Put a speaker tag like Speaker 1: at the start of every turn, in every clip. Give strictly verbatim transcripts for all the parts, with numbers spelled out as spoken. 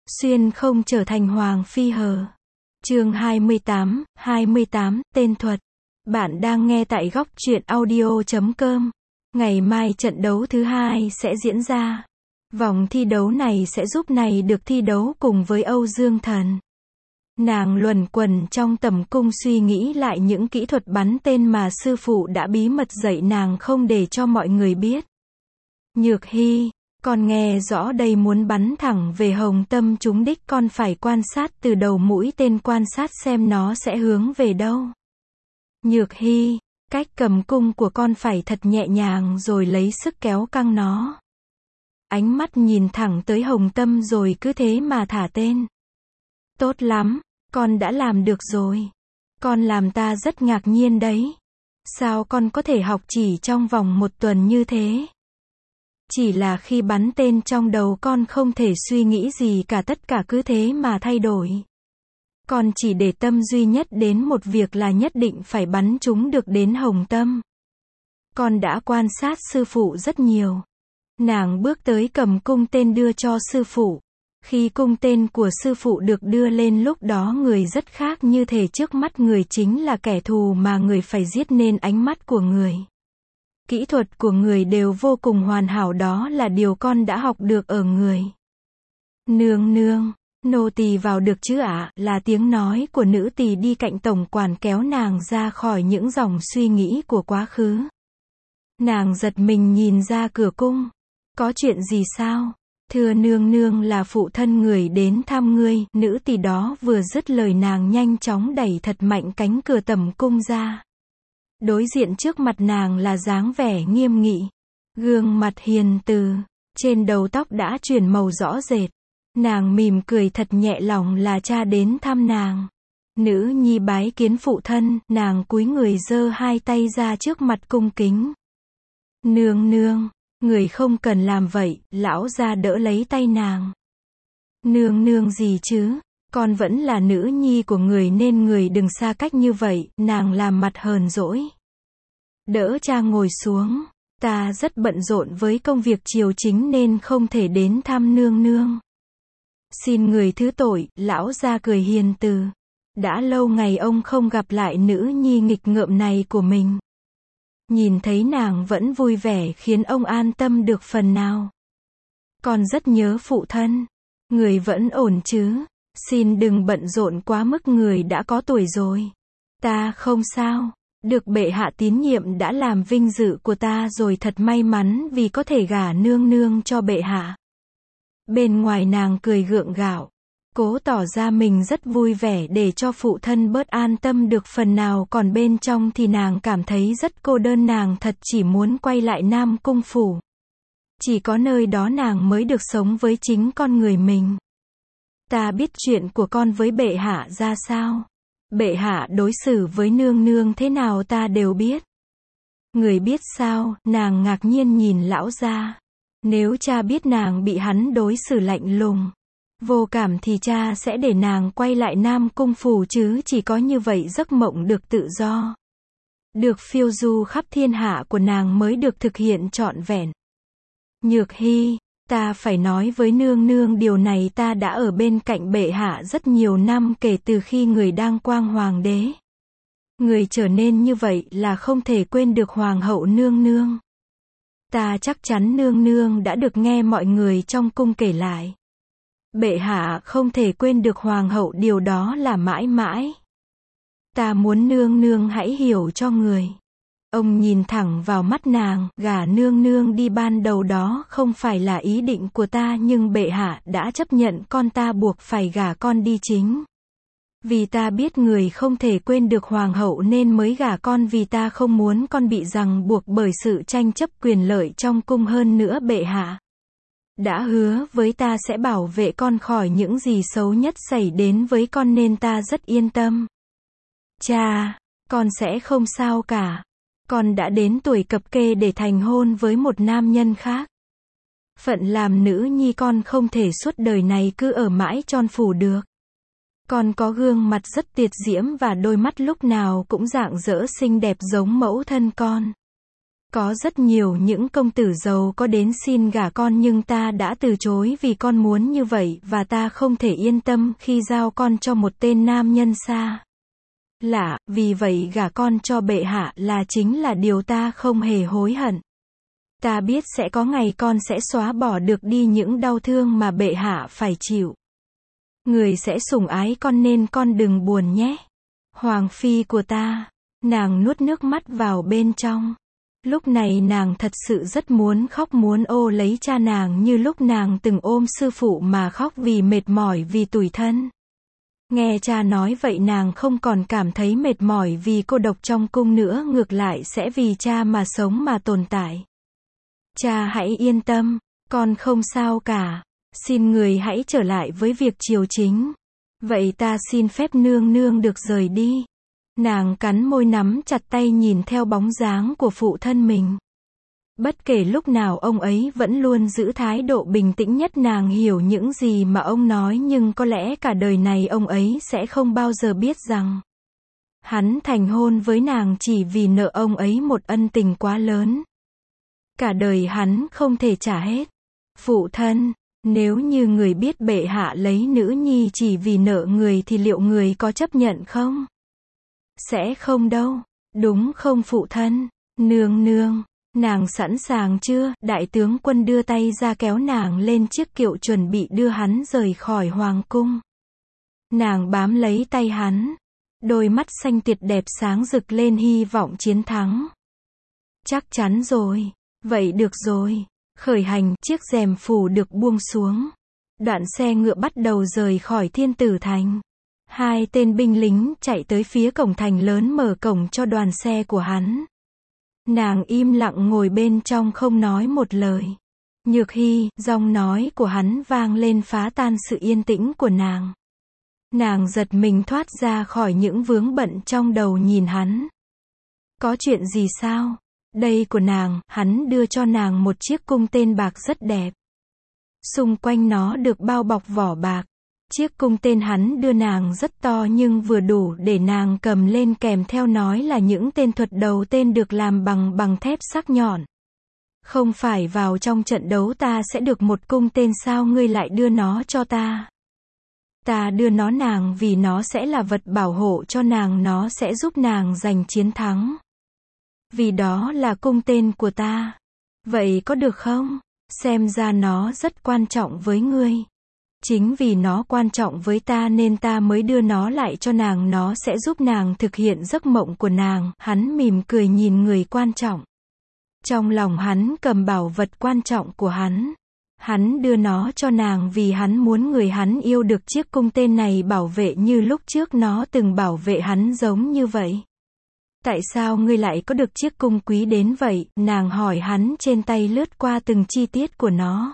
Speaker 1: Xuyên không trở thành hoàng phi hờ. Chương hai mươi tám, hai mươi tám, tên thuật. Bạn đang nghe tại góc truyện audio chấm com. Ngày mai trận đấu thứ hai sẽ diễn ra. Vòng thi đấu này sẽ giúp này được thi đấu cùng với Âu Dương Thần. Nàng luẩn quẩn trong tầm cung suy nghĩ lại những kỹ thuật bắn tên mà sư phụ đã bí mật dạy nàng không để cho mọi người biết. Nhược Hy, con nghe rõ đây, muốn bắn thẳng về hồng tâm trúng đích con phải quan sát từ đầu mũi tên, quan sát xem nó sẽ hướng về đâu. Nhược Hy, cách cầm cung của con phải thật nhẹ nhàng rồi lấy sức kéo căng nó. Ánh mắt nhìn thẳng tới hồng tâm rồi cứ thế mà thả tên. Tốt lắm, con đã làm được rồi. Con làm ta rất ngạc nhiên đấy. Sao con có thể học chỉ trong vòng một tuần như thế? Chỉ là khi bắn tên trong đầu con không thể suy nghĩ gì cả, tất cả cứ thế mà thay đổi. Con chỉ để tâm duy nhất đến một việc là nhất định phải bắn trúng được đến hồng tâm. Con đã quan sát sư phụ rất nhiều. Nàng bước tới cầm cung tên đưa cho sư phụ. Khi cung tên của sư phụ được đưa lên, lúc đó người rất khác, như thể trước mắt người chính là kẻ thù mà người phải giết, nên ánh mắt của người, kỹ thuật của người đều vô cùng hoàn hảo, đó là điều con đã học được ở người. Nương nương, nô tỳ vào được chứ ạ? Là tiếng nói của nữ tỳ đi cạnh tổng quản kéo nàng ra khỏi những dòng suy nghĩ của quá khứ. Nàng giật mình nhìn ra cửa cung. Có chuyện gì sao? Thưa nương nương, là phụ thân người đến thăm ngươi. Nữ tỳ đó vừa dứt lời, nàng nhanh chóng đẩy thật mạnh cánh cửa tầm cung ra. Đối diện trước mặt nàng là dáng vẻ nghiêm nghị, gương mặt hiền từ, trên đầu tóc đã chuyển màu rõ rệt. Nàng mỉm cười thật nhẹ lòng, là cha đến thăm nàng. Nữ nhi bái kiến phụ thân. Nàng cúi người giơ hai tay ra trước mặt cung kính. Nương nương, người không cần làm vậy. Lão gia đỡ lấy tay nàng. Nương nương gì chứ? Con vẫn là nữ nhi của người nên người đừng xa cách như vậy. Nàng làm mặt hờn dỗi. Đỡ cha ngồi xuống. Ta rất bận rộn với công việc triều chính nên không thể đến thăm nương nương. Xin người thứ tội. Lão gia cười hiền từ. Đã lâu ngày ông không gặp lại nữ nhi nghịch ngợm này của mình. Nhìn thấy nàng vẫn vui vẻ khiến ông an tâm được phần nào. Con rất nhớ phụ thân. Người vẫn ổn chứ? Xin đừng bận rộn quá mức, người đã có tuổi rồi. Ta không sao. Được bệ hạ tín nhiệm đã làm vinh dự của ta rồi, thật may mắn vì có thể gả nương nương cho bệ hạ. Bên ngoài nàng cười gượng gạo, cố tỏ ra mình rất vui vẻ để cho phụ thân bớt an tâm được phần nào, còn bên trong thì nàng cảm thấy rất cô đơn. Nàng thật chỉ muốn quay lại Nam Cung Phủ. Chỉ có nơi đó nàng mới được sống với chính con người mình. Ta biết chuyện của con với bệ hạ ra sao. Bệ hạ đối xử với nương nương thế nào ta đều biết. Người biết sao? Nàng ngạc nhiên nhìn lão gia. Nếu cha biết nàng bị hắn đối xử lạnh lùng, vô cảm thì cha sẽ để nàng quay lại Nam Cung Phủ chứ. Chỉ có như vậy giấc mộng được tự do, được phiêu du khắp thiên hạ của nàng mới được thực hiện trọn vẹn. Nhược Hy, ta phải nói với nương nương điều này. Ta đã ở bên cạnh bệ hạ rất nhiều năm, kể từ khi người đang quang hoàng đế. Người trở nên như vậy là không thể quên được hoàng hậu nương nương. Ta chắc chắn nương nương đã được nghe mọi người trong cung kể lại. Bệ hạ không thể quên được hoàng hậu, điều đó là mãi mãi. Ta muốn nương nương hãy hiểu cho người. Ông nhìn thẳng vào mắt nàng. Gả nương nương đi ban đầu đó không phải là ý định của ta, nhưng bệ hạ đã chấp nhận con, ta buộc phải gả con đi chính. Vì ta biết người không thể quên được hoàng hậu nên mới gả con, vì ta không muốn con bị ràng buộc bởi sự tranh chấp quyền lợi trong cung. Hơn nữa bệ hạ đã hứa với ta sẽ bảo vệ con khỏi những gì xấu nhất xảy đến với con, nên ta rất yên tâm. Cha, con sẽ không sao cả. Con đã đến tuổi cập kê để thành hôn với một nam nhân khác. Phận làm nữ nhi con không thể suốt đời này cứ ở mãi tròn phủ được. Con có gương mặt rất tuyệt diễm và đôi mắt lúc nào cũng rạng rỡ xinh đẹp giống mẫu thân con. Có rất nhiều những công tử giàu có đến xin gả con nhưng ta đã từ chối vì con muốn như vậy và ta không thể yên tâm khi giao con cho một tên nam nhân xa lạ, vì vậy gả con cho bệ hạ là chính là điều ta không hề hối hận. Ta biết sẽ có ngày con sẽ xóa bỏ được đi những đau thương mà bệ hạ phải chịu. Người sẽ sủng ái con nên con đừng buồn nhé. Hoàng phi của ta. Nàng nuốt nước mắt vào bên trong. Lúc này nàng thật sự rất muốn khóc, muốn ô lấy cha nàng như lúc nàng từng ôm sư phụ mà khóc vì mệt mỏi, vì tủi thân. Nghe cha nói vậy nàng không còn cảm thấy mệt mỏi vì cô độc trong cung nữa, ngược lại sẽ vì cha mà sống mà tồn tại. Cha hãy yên tâm, con không sao cả. Xin người hãy trở lại với việc triều chính. Vậy ta xin phép nương nương được rời đi. Nàng cắn môi nắm chặt tay nhìn theo bóng dáng của phụ thân mình. Bất kể lúc nào ông ấy vẫn luôn giữ thái độ bình tĩnh nhất. Nàng hiểu những gì mà ông nói nhưng có lẽ cả đời này ông ấy sẽ không bao giờ biết rằng hắn thành hôn với nàng chỉ vì nợ ông ấy một ân tình quá lớn. Cả đời hắn không thể trả hết. Phụ thân, nếu như người biết bệ hạ lấy nữ nhi chỉ vì nợ người thì liệu người có chấp nhận không? Sẽ không đâu. Đúng không phụ thân? Nương nương, nàng sẵn sàng chưa? Đại tướng quân đưa tay ra kéo nàng lên chiếc kiệu chuẩn bị đưa hắn rời khỏi hoàng cung. Nàng bám lấy tay hắn. Đôi mắt xanh tuyệt đẹp sáng rực lên hy vọng chiến thắng. Chắc chắn rồi. Vậy được rồi. Khởi hành, chiếc rèm phủ được buông xuống. Đoạn xe ngựa bắt đầu rời khỏi Thiên Tử Thành. Hai tên binh lính chạy tới phía cổng thành lớn mở cổng cho đoàn xe của hắn. Nàng im lặng ngồi bên trong không nói một lời. Nhược Hy, giọng nói của hắn vang lên phá tan sự yên tĩnh của nàng. Nàng giật mình thoát ra khỏi những vướng bận trong đầu nhìn hắn. Có chuyện gì sao? Đây của nàng, hắn đưa cho nàng một chiếc cung tên bạc rất đẹp. Xung quanh nó được bao bọc vỏ bạc. Chiếc cung tên hắn đưa nàng rất to nhưng vừa đủ để nàng cầm lên, kèm theo nói là những tên thuật đầu tên được làm bằng bằng thép sắc nhọn. Không phải vào trong trận đấu ta sẽ được một cung tên sao ngươi lại đưa nó cho ta? Ta đưa nó nàng vì nó sẽ là vật bảo hộ cho nàng, nó sẽ giúp nàng giành chiến thắng. Vì đó là cung tên của ta. Vậy có được không? Xem ra nó rất quan trọng với ngươi. Chính vì nó quan trọng với ta nên ta mới đưa nó lại cho nàng, nó sẽ giúp nàng thực hiện giấc mộng của nàng. Hắn mỉm cười nhìn người quan trọng. Trong lòng hắn cầm bảo vật quan trọng của hắn. Hắn đưa nó cho nàng vì hắn muốn người hắn yêu được chiếc cung tên này bảo vệ như lúc trước nó từng bảo vệ hắn giống như vậy. Tại sao ngươi lại có được chiếc cung quý đến vậy? Nàng hỏi hắn, trên tay lướt qua từng chi tiết của nó.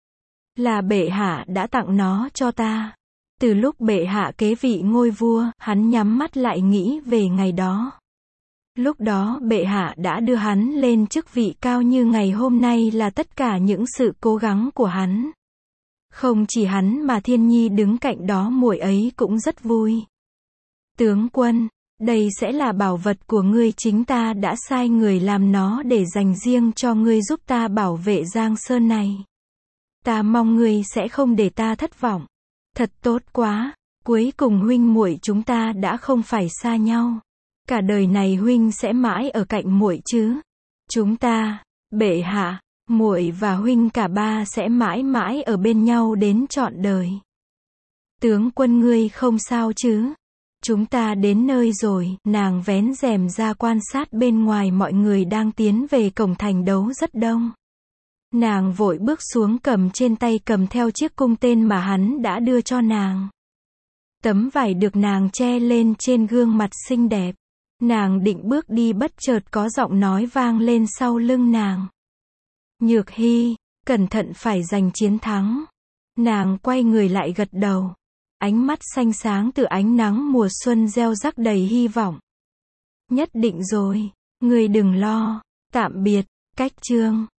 Speaker 1: Là bệ hạ đã tặng nó cho ta. Từ lúc bệ hạ kế vị ngôi vua, hắn nhắm mắt lại nghĩ về ngày đó. Lúc đó bệ hạ đã đưa hắn lên chức vị cao như ngày hôm nay là tất cả những sự cố gắng của hắn. Không chỉ hắn mà Thiên Nhi đứng cạnh đó muội ấy cũng rất vui. Tướng quân, đây sẽ là bảo vật của ngươi, chính ta đã sai người làm nó để dành riêng cho ngươi giúp ta bảo vệ Giang Sơn này. Ta mong ngươi sẽ không để ta thất vọng. Thật tốt quá, cuối cùng huynh muội chúng ta đã không phải xa nhau. Cả đời này huynh sẽ mãi ở cạnh muội chứ? Chúng ta, bệ hạ, muội và huynh cả ba sẽ mãi mãi ở bên nhau đến trọn đời. Tướng quân ngươi không sao chứ? Chúng ta đến nơi rồi. Nàng vén rèm ra quan sát bên ngoài, mọi người đang tiến về cổng thành đấu rất đông. Nàng vội bước xuống, cầm trên tay cầm theo chiếc cung tên mà hắn đã đưa cho nàng. Tấm vải được nàng che lên trên gương mặt xinh đẹp. Nàng định bước đi, bất chợt có giọng nói vang lên sau lưng nàng. Nhược Hy, cẩn thận phải giành chiến thắng. Nàng quay người lại gật đầu. Ánh mắt xanh sáng từ ánh nắng mùa xuân gieo rắc đầy hy vọng. Nhất định rồi, ngươi đừng lo. Tạm biệt. Cách chương